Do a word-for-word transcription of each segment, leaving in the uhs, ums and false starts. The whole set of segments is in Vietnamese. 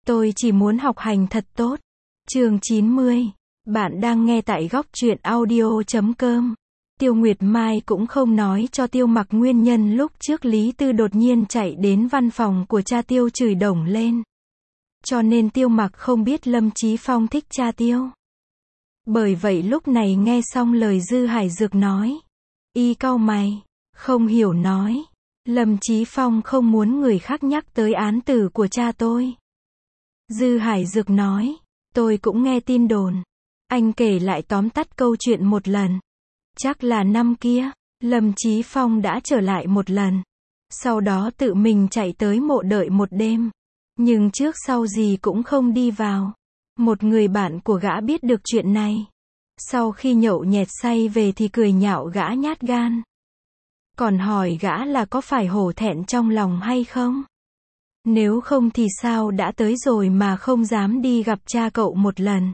Tôi chỉ muốn học hành thật tốt. Chương chín mươi. Bạn đang nghe tại góc truyện audio chấm com. Tiêu Nguyệt Mai cũng không nói cho Tiêu Mặc nguyên nhân lúc trước Lý Tư đột nhiên chạy đến văn phòng của cha Tiêu chửi đồng lên. Cho nên Tiêu Mặc không biết Lâm Chí Phong thích cha Tiêu. Bởi vậy lúc này nghe xong lời Dư Hải Dược nói, y cau mày, không hiểu nói, Lâm Chí Phong không muốn người khác nhắc tới án tử của cha tôi. Dư Hải Dược nói, tôi cũng nghe tin đồn. Anh kể lại tóm tắt câu chuyện một lần. Chắc là năm kia, Lâm Chí Phong đã trở lại một lần. Sau đó tự mình chạy tới mộ đợi một đêm. Nhưng trước sau gì cũng không đi vào. Một người bạn của gã biết được chuyện này. Sau khi nhậu nhẹt say về thì cười nhạo gã nhát gan. Còn hỏi gã là có phải hổ thẹn trong lòng hay không? Nếu không thì sao đã tới rồi mà không dám đi gặp cha cậu một lần.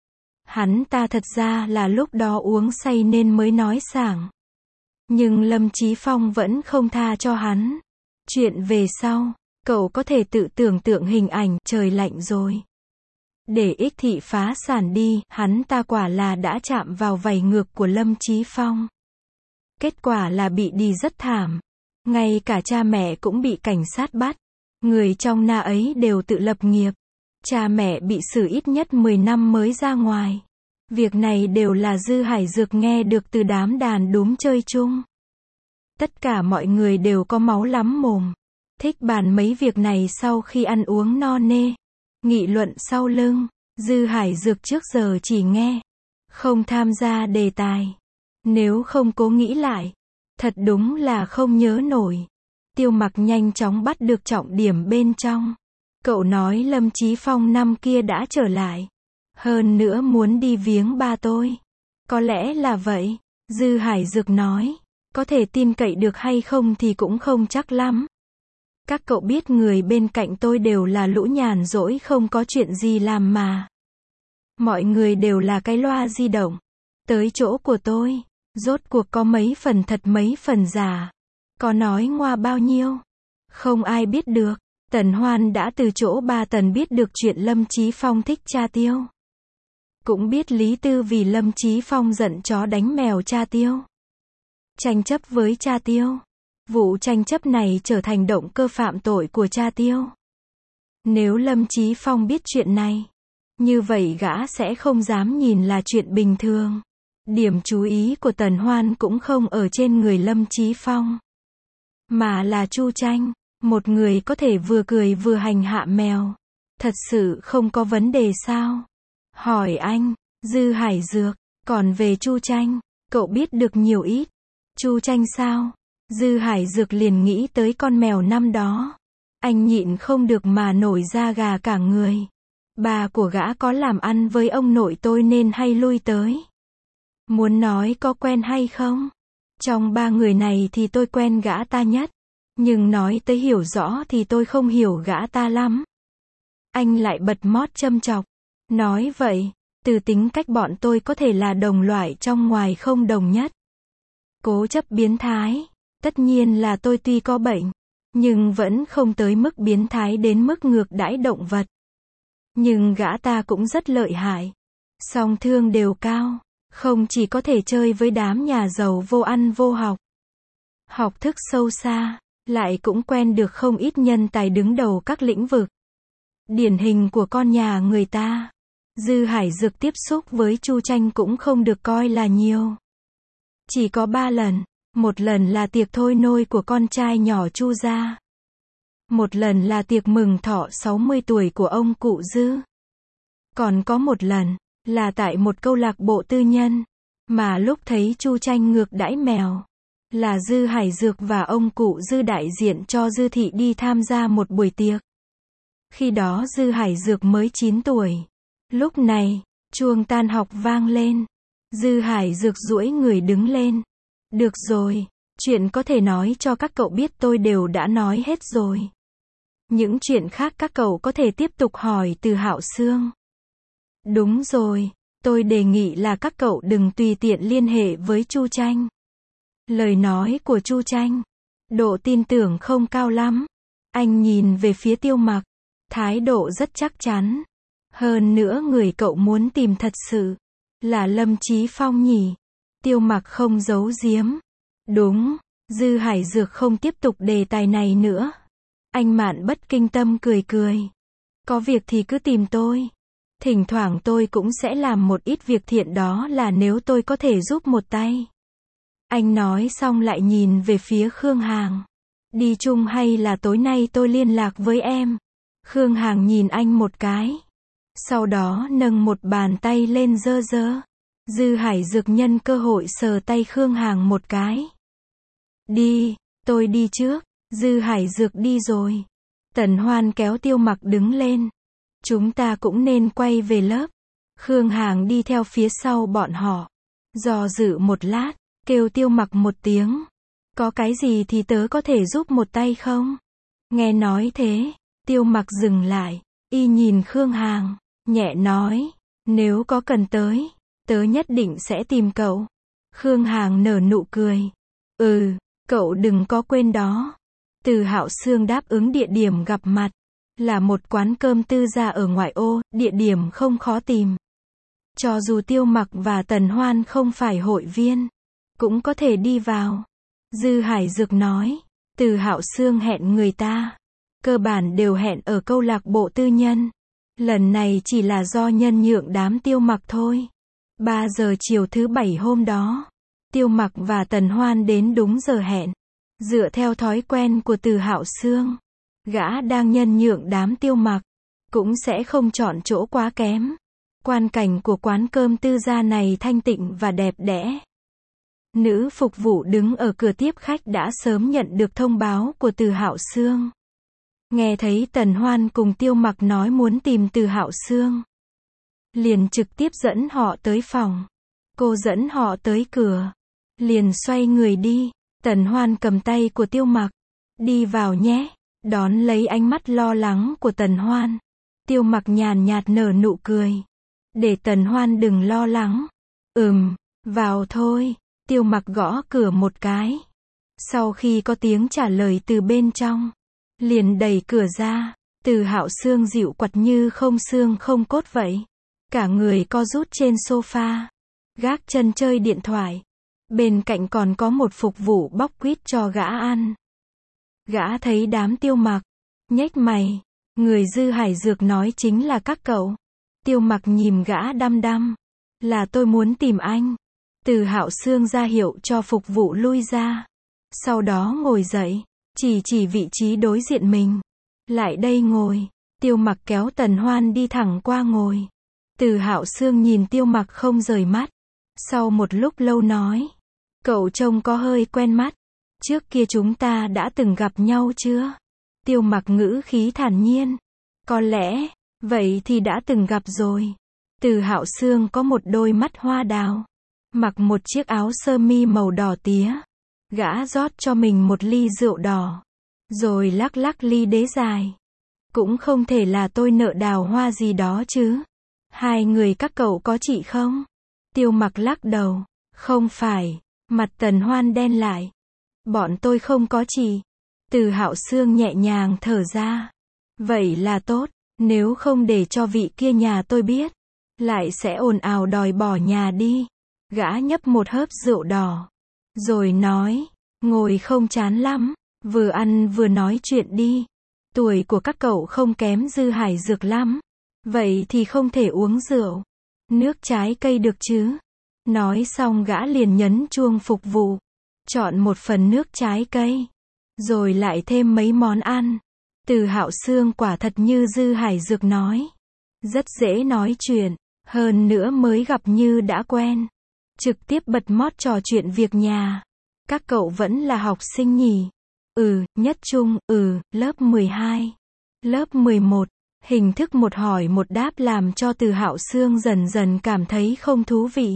Hắn ta thật ra là lúc đó uống say nên mới nói sảng. Nhưng Lâm Chí Phong vẫn không tha cho hắn. Chuyện về sau, cậu có thể tự tưởng tượng hình ảnh, trời lạnh rồi. Để ích thị phá sản đi, hắn ta quả là đã chạm vào vảy ngược của Lâm Chí Phong. Kết quả là bị đi rất thảm. Ngay cả cha mẹ cũng bị cảnh sát bắt. Người trong na ấy đều tự lập nghiệp. Cha mẹ bị xử ít nhất mười năm mới ra ngoài. Việc này đều là Dư Hải Dược nghe được từ đám đàn đúm chơi chung. Tất cả mọi người đều có máu lắm mồm. Thích bàn mấy việc này sau khi ăn uống no nê. Nghị luận sau lưng. Dư Hải Dược trước giờ chỉ nghe. Không tham gia đề tài. Nếu không cố nghĩ lại. Thật đúng là không nhớ nổi. Tiêu Mặc nhanh chóng bắt được trọng điểm bên trong. Cậu nói Lâm Chí Phong năm kia đã trở lại. Hơn nữa muốn đi viếng ba tôi. Có lẽ là vậy. Dư Hải Dược nói. Có thể tin cậy được hay không thì cũng không chắc lắm. Các cậu biết người bên cạnh tôi đều là lũ nhàn rỗi không có chuyện gì làm mà. Mọi người đều là cái loa di động. Tới chỗ của tôi. Rốt cuộc có mấy phần thật mấy phần giả. Có nói ngoa bao nhiêu? Không ai biết được. Tần Hoan đã từ chỗ ba Tần biết được chuyện Lâm Chí Phong thích cha Tiêu. Cũng biết Lý Tư vì Lâm Chí Phong giận chó đánh mèo cha Tiêu. Tranh chấp với cha Tiêu. Vụ tranh chấp này trở thành động cơ phạm tội của cha Tiêu. Nếu Lâm Chí Phong biết chuyện này, như vậy gã sẽ không dám nhìn là chuyện bình thường. Điểm chú ý của Tần Hoan cũng không ở trên người Lâm Chí Phong. Mà là Chu Tranh, một người có thể vừa cười vừa hành hạ mèo. Thật sự không có vấn đề sao? Hỏi anh, Dư Hải Dược, còn về Chu Tranh, cậu biết được nhiều ít. Chu Tranh sao? Dư Hải Dược liền nghĩ tới con mèo năm đó. Anh nhịn không được mà nổi da gà cả người. Bà của gã có làm ăn với ông nội tôi nên hay lui tới. Muốn nói có quen hay không? Trong ba người này thì tôi quen gã ta nhất. Nhưng nói tới hiểu rõ thì tôi không hiểu gã ta lắm. Anh lại bật mót châm chọc. Nói vậy, từ tính cách bọn tôi có thể là đồng loại trong ngoài không đồng nhất. Cố chấp biến thái. Tất nhiên là tôi tuy có bệnh, nhưng vẫn không tới mức biến thái đến mức ngược đãi động vật. Nhưng gã ta cũng rất lợi hại. Song thương đều cao. Không chỉ có thể chơi với đám nhà giàu vô ăn vô học. Học thức sâu xa. Lại cũng quen được không ít nhân tài đứng đầu các lĩnh vực. Điển hình của con nhà người ta. Dư Hải Dược tiếp xúc với Chu Tranh cũng không được coi là nhiều. Chỉ có ba lần. Một lần là tiệc thôi nôi của con trai nhỏ Chu gia. Một lần là tiệc mừng thọ sáu mươi tuổi của ông cụ Dư. Còn có một lần, là tại một câu lạc bộ tư nhân. Mà lúc thấy Chu Tranh ngược đãi mèo. Là Dư Hải Dược và ông cụ Dư đại diện cho Dư thị đi tham gia một buổi tiệc. Khi đó Dư Hải Dược mới chín tuổi. Lúc này, chuông tan học vang lên. Dư Hải Dược duỗi người đứng lên. Được rồi, chuyện có thể nói cho các cậu biết tôi đều đã nói hết rồi. Những chuyện khác các cậu có thể tiếp tục hỏi từ Hạo Sương. Đúng rồi, tôi đề nghị là các cậu đừng tùy tiện liên hệ với Chu Tranh. Lời nói của Chu Tranh, độ tin tưởng không cao lắm. Anh nhìn về phía Tiêu Mặc. Thái độ rất chắc chắn. Hơn nữa người cậu muốn tìm thật sự là Lâm Chí Phong nhỉ? Tiêu Mặc không giấu giếm. Đúng, Dư Hải Dược không tiếp tục đề tài này nữa. Anh Mạn bất kinh tâm cười cười. Có việc thì cứ tìm tôi. Thỉnh thoảng tôi cũng sẽ làm một ít việc thiện, đó là nếu tôi có thể giúp một tay. Anh nói xong lại nhìn về phía Khương Hàng. Đi chung hay là tối nay tôi liên lạc với em? Khương Hàng nhìn anh một cái. Sau đó nâng một bàn tay lên dơ dơ. Dư Hải Dược nhân cơ hội sờ tay Khương Hàng một cái. Đi, tôi đi trước. Dư Hải Dược đi rồi. Tần Hoan kéo Tiêu Mặc đứng lên. Chúng ta cũng nên quay về lớp. Khương Hàng đi theo phía sau bọn họ. Do dự một lát, kêu Tiêu Mặc một tiếng. Có cái gì thì tớ có thể giúp một tay không? Nghe nói thế, Tiêu Mặc dừng lại, y nhìn Khương Hàng, nhẹ nói, nếu có cần tới, tớ nhất định sẽ tìm cậu. Khương Hàng nở nụ cười. Ừ, cậu đừng có quên đó. Từ Hạo Sương đáp ứng địa điểm gặp mặt, là một quán cơm tư gia ở ngoại ô, địa điểm không khó tìm. Cho dù Tiêu Mặc và Tần Hoan không phải hội viên, cũng có thể đi vào. Dư Hải Dược nói, Từ Hạo Sương hẹn người ta, cơ bản đều hẹn ở câu lạc bộ tư nhân. Lần này chỉ là do nhân nhượng đám Tiêu Mặc thôi. ba giờ chiều thứ bảy hôm đó, Tiêu Mặc và Tần Hoan đến đúng giờ hẹn. Dựa theo thói quen của Từ Hạo Sương, gã đang nhân nhượng đám Tiêu Mặc, cũng sẽ không chọn chỗ quá kém. Quan cảnh của quán cơm tư gia này thanh tịnh và đẹp đẽ. Nữ phục vụ đứng ở cửa tiếp khách đã sớm nhận được thông báo của Từ Hạo Sương. Nghe thấy Tần Hoan cùng Tiêu Mặc nói muốn tìm Từ Hạo Sương, liền trực tiếp dẫn họ tới phòng. Cô dẫn họ tới cửa, liền xoay người đi. Tần Hoan cầm tay của Tiêu Mặc, đi vào nhé, đón lấy ánh mắt lo lắng của Tần Hoan. Tiêu Mặc nhàn nhạt nở nụ cười, để Tần Hoan đừng lo lắng. Ừm, vào thôi. Tiêu Mặc gõ cửa một cái. Sau khi có tiếng trả lời từ bên trong, liền đẩy cửa ra. Từ Hạo Sương dịu quặt như không xương không cốt vậy. Cả người co rút trên sofa, gác chân chơi điện thoại. Bên cạnh còn có một phục vụ bóc quýt cho gã ăn. Gã thấy đám Tiêu Mặc, nhếch mày. Người Dư Hải Dược nói chính là các cậu. Tiêu Mặc nhìn gã đăm đăm. Là tôi muốn tìm anh. Từ Hạo Sương ra hiệu cho phục vụ lui ra. Sau đó ngồi dậy, chỉ chỉ vị trí đối diện mình. Lại đây ngồi. Tiêu Mặc kéo Tần Hoan đi thẳng qua ngồi. Từ Hạo Sương nhìn Tiêu Mặc không rời mắt. Sau một lúc lâu nói, cậu trông có hơi quen mắt. Trước kia chúng ta đã từng gặp nhau chưa? Tiêu Mặc ngữ khí thản nhiên. Có lẽ, vậy thì đã từng gặp rồi. Từ Hạo Sương có một đôi mắt hoa đào, mặc một chiếc áo sơ mi màu đỏ tía. Gã rót cho mình một ly rượu đỏ, rồi lắc lắc ly đế dài. Cũng không thể là tôi nợ đào hoa gì đó chứ. Hai người các cậu có chị không? Tiêu Mặc lắc đầu. Không phải. Mặt Tần Hoan đen lại. Bọn tôi không có chị. Từ Hạo Sương nhẹ nhàng thở ra. Vậy là tốt. Nếu không để cho vị kia nhà tôi biết, lại sẽ ồn ào đòi bỏ nhà đi. Gã nhấp một hớp rượu đỏ, rồi nói, ngồi không chán lắm, vừa ăn vừa nói chuyện đi. Tuổi của các cậu không kém Dư Hải Dược lắm. Vậy thì không thể uống rượu. Nước trái cây được chứ? Nói xong gã liền nhấn chuông phục vụ, chọn một phần nước trái cây, rồi lại thêm mấy món ăn. Từ Hạo Sương quả thật như Dư Hải Dược nói, rất dễ nói chuyện, hơn nữa mới gặp như đã quen. Trực tiếp bật mót trò chuyện việc nhà. Các cậu vẫn là học sinh nhỉ? Ừ, nhất trung, ừ, lớp mười hai, lớp mười một. Hình thức một hỏi một đáp làm cho Từ Hạo Sương dần dần cảm thấy không thú vị.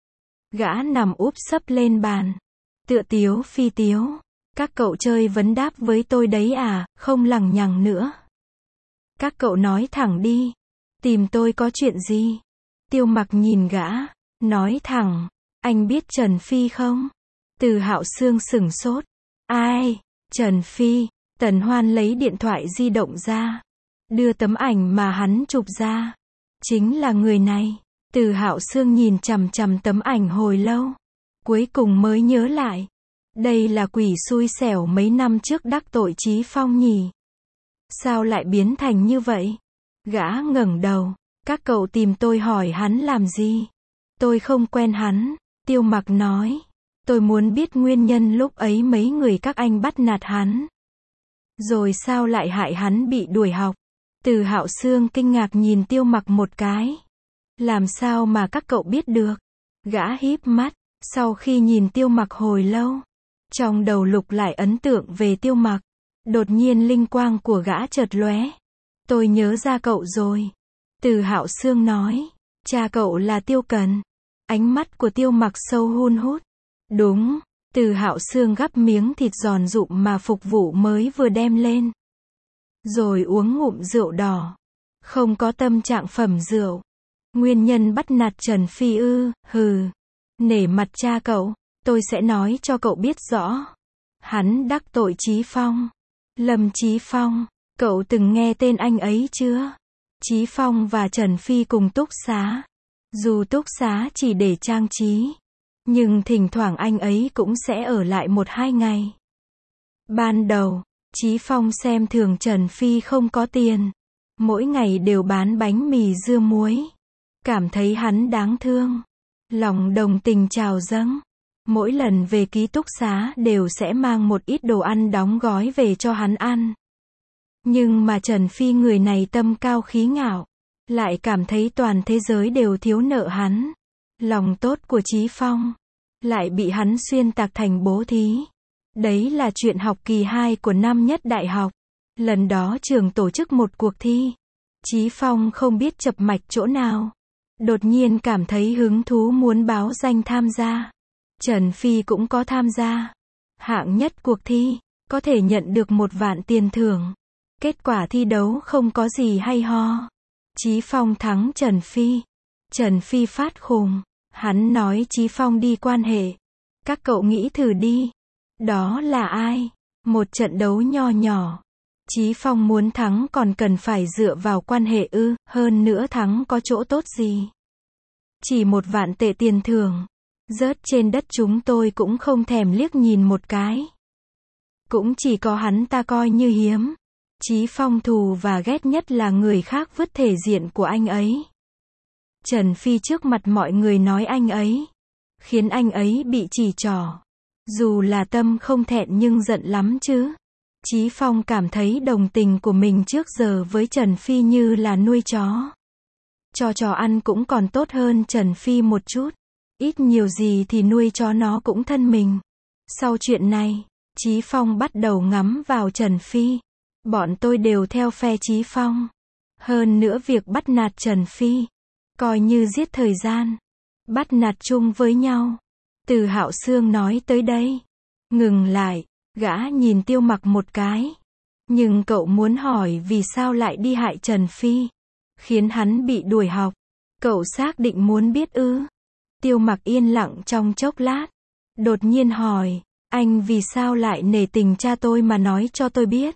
Gã nằm úp sấp lên bàn, tựa tiếu phi tiếu. Các cậu chơi vấn đáp với tôi đấy à, không lằng nhằng nữa. Các cậu nói thẳng đi. Tìm tôi có chuyện gì? Tiêu Mặc nhìn gã, nói thẳng, anh biết Trần Phi không? Từ Hạo Sương sửng sốt. Ai? Trần Phi? Tần Hoan lấy điện thoại di động ra. đưa tấm ảnh mà hắn chụp ra. Chính là người này. Từ Hạo Sương nhìn chằm chằm tấm ảnh hồi lâu. Cuối cùng mới nhớ lại. Đây là quỷ xui xẻo mấy năm trước đắc tội Chí Phong nhỉ? Sao lại biến thành như vậy? Gã ngẩng đầu. Các cậu tìm tôi hỏi hắn làm gì? Tôi không quen hắn. Tiêu Mặc nói. Tôi muốn biết nguyên nhân lúc ấy mấy người các anh bắt nạt hắn. Rồi sao lại hại hắn bị đuổi học? Từ Hạo Sương kinh ngạc nhìn Tiêu Mặc một cái. Làm sao mà các cậu biết được? Gã híp mắt. Sau khi nhìn Tiêu Mặc hồi lâu, trong đầu lục lại ấn tượng về Tiêu Mặc. Đột nhiên linh quang của gã chợt lóe. Tôi nhớ ra cậu rồi. Từ Hạo Sương nói. Cha cậu là Tiêu Cần. Ánh mắt của Tiêu Mặc sâu hun hút. Đúng. Từ Hạo Sương gắp miếng thịt giòn rụm mà phục vụ mới vừa đem lên. Rồi uống ngụm rượu đỏ. Không có tâm trạng phẩm rượu. Nguyên nhân bắt nạt Trần Phi ư? Hừ. Nể mặt cha cậu, tôi sẽ nói cho cậu biết rõ. Hắn đắc tội Chí Phong. Lâm Chí Phong, cậu từng nghe tên anh ấy chưa? Chí Phong và Trần Phi cùng túc xá. Dù túc xá chỉ để trang trí, nhưng thỉnh thoảng anh ấy cũng sẽ ở lại một hai ngày. Ban đầu, Chí Phong xem thường Trần Phi không có tiền. Mỗi ngày đều bán bánh mì dưa muối. Cảm thấy hắn đáng thương. Lòng đồng tình trào dâng. Mỗi lần về ký túc xá đều sẽ mang một ít đồ ăn đóng gói về cho hắn ăn. Nhưng mà Trần Phi người này tâm cao khí ngạo. Lại cảm thấy toàn thế giới đều thiếu nợ hắn. Lòng tốt của Chí Phong lại bị hắn xuyên tạc thành bố thí. Đấy là chuyện học kỳ hai của năm nhất đại học. Lần đó trường tổ chức một cuộc thi. Chí Phong không biết chập mạch chỗ nào. Đột nhiên cảm thấy hứng thú muốn báo danh tham gia. Trần Phi cũng có tham gia. Hạng nhất cuộc thi, có thể nhận được một vạn tiền thưởng. Kết quả thi đấu không có gì hay ho. Chí Phong thắng Trần Phi. Trần Phi phát khùng. Hắn nói Chí Phong đi quan hệ. Các cậu nghĩ thử đi. Đó là ai? Một trận đấu nho nhỏ. Chí Phong muốn thắng còn cần phải dựa vào quan hệ ư? Hơn nữa thắng có chỗ tốt gì? Chỉ một vạn tệ tiền thưởng. Rớt trên đất chúng tôi cũng không thèm liếc nhìn một cái. Cũng chỉ có hắn ta coi như hiếm. Chí Phong thù và ghét nhất là người khác vứt thể diện của anh ấy. Trần Phi trước mặt mọi người nói anh ấy, khiến anh ấy bị chỉ trỏ. Dù là tâm không thẹn nhưng giận lắm chứ. Chí Phong cảm thấy đồng tình của mình trước giờ với Trần Phi như là nuôi chó. Cho chó ăn cũng còn tốt hơn Trần Phi một chút. Ít nhiều gì thì nuôi chó nó cũng thân mình. Sau chuyện này, Chí Phong bắt đầu ngắm vào Trần Phi. Bọn tôi đều theo phe Chí Phong. Hơn nữa việc bắt nạt Trần Phi, coi như giết thời gian. Bắt nạt chung với nhau. Từ Hạo Sương nói tới đây. Ngừng lại, gã nhìn Tiêu Mặc một cái. Nhưng cậu muốn hỏi vì sao lại đi hại Trần Phi, khiến hắn bị đuổi học. Cậu xác định muốn biết ư? Tiêu Mặc yên lặng trong chốc lát. Đột nhiên hỏi, anh vì sao lại nể tình cha tôi mà nói cho tôi biết?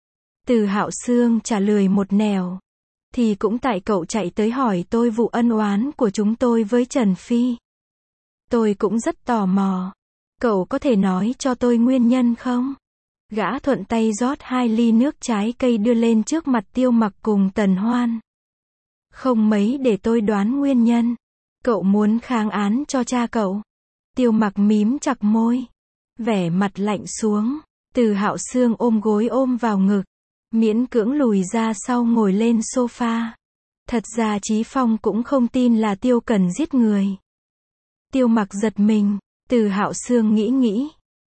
Từ Hạo Sương trả lời một nẻo. Thì cũng tại cậu chạy tới hỏi tôi vụ ân oán của chúng tôi với Trần Phi. Tôi cũng rất tò mò. Cậu có thể nói cho tôi nguyên nhân không? Gã thuận tay rót hai ly nước trái cây đưa lên trước mặt Tiêu Mặc cùng Tần Hoan. Không mấy để tôi đoán nguyên nhân. Cậu muốn kháng án cho cha cậu. Tiêu Mặc mím chặt môi, vẻ mặt lạnh xuống. Từ Hạo Sương ôm gối ôm vào ngực, miễn cưỡng lùi ra sau ngồi lên sofa. Thật ra Chí Phong cũng không tin là Tiêu Cần giết người. Tiêu Mặc giật mình. Từ Hạo Sương nghĩ nghĩ.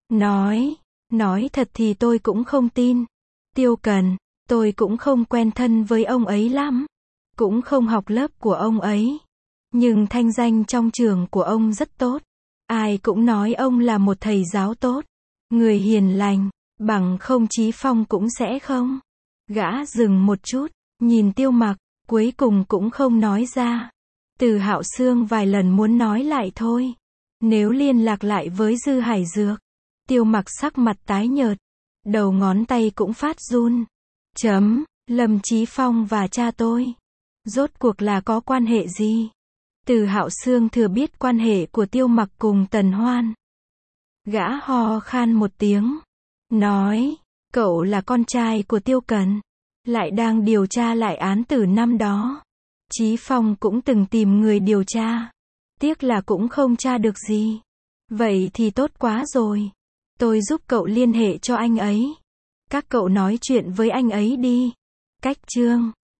Nói, nói thật thì tôi cũng không tin. Tiêu Cần, tôi cũng không quen thân với ông ấy lắm. Cũng không học lớp của ông ấy. Nhưng thanh danh trong trường của ông rất tốt. Ai cũng nói ông là một thầy giáo tốt. Người hiền lành, bằng không Chí Phong cũng sẽ không. Gã dừng một chút, nhìn Tiêu Mặc, cuối cùng cũng không nói ra. Từ Hạo Sương vài lần muốn nói lại thôi. Nếu liên lạc lại với Dư Hải Dược. Tiêu Mặc sắc mặt tái nhợt, đầu ngón tay cũng phát run. Chấm, Lâm Chí Phong và cha tôi, rốt cuộc là có quan hệ gì? Từ Hạo Sương thừa biết quan hệ của Tiêu Mặc cùng Tần Hoan. Gã ho khan một tiếng, nói, cậu là con trai của Tiêu Cần, lại đang điều tra lại án tử năm đó. Chí Phong cũng từng tìm người điều tra, tiếc là cũng không tra được gì. Vậy thì tốt quá rồi, tôi giúp cậu liên hệ cho anh ấy. Các cậu nói chuyện với anh ấy đi. Cách chương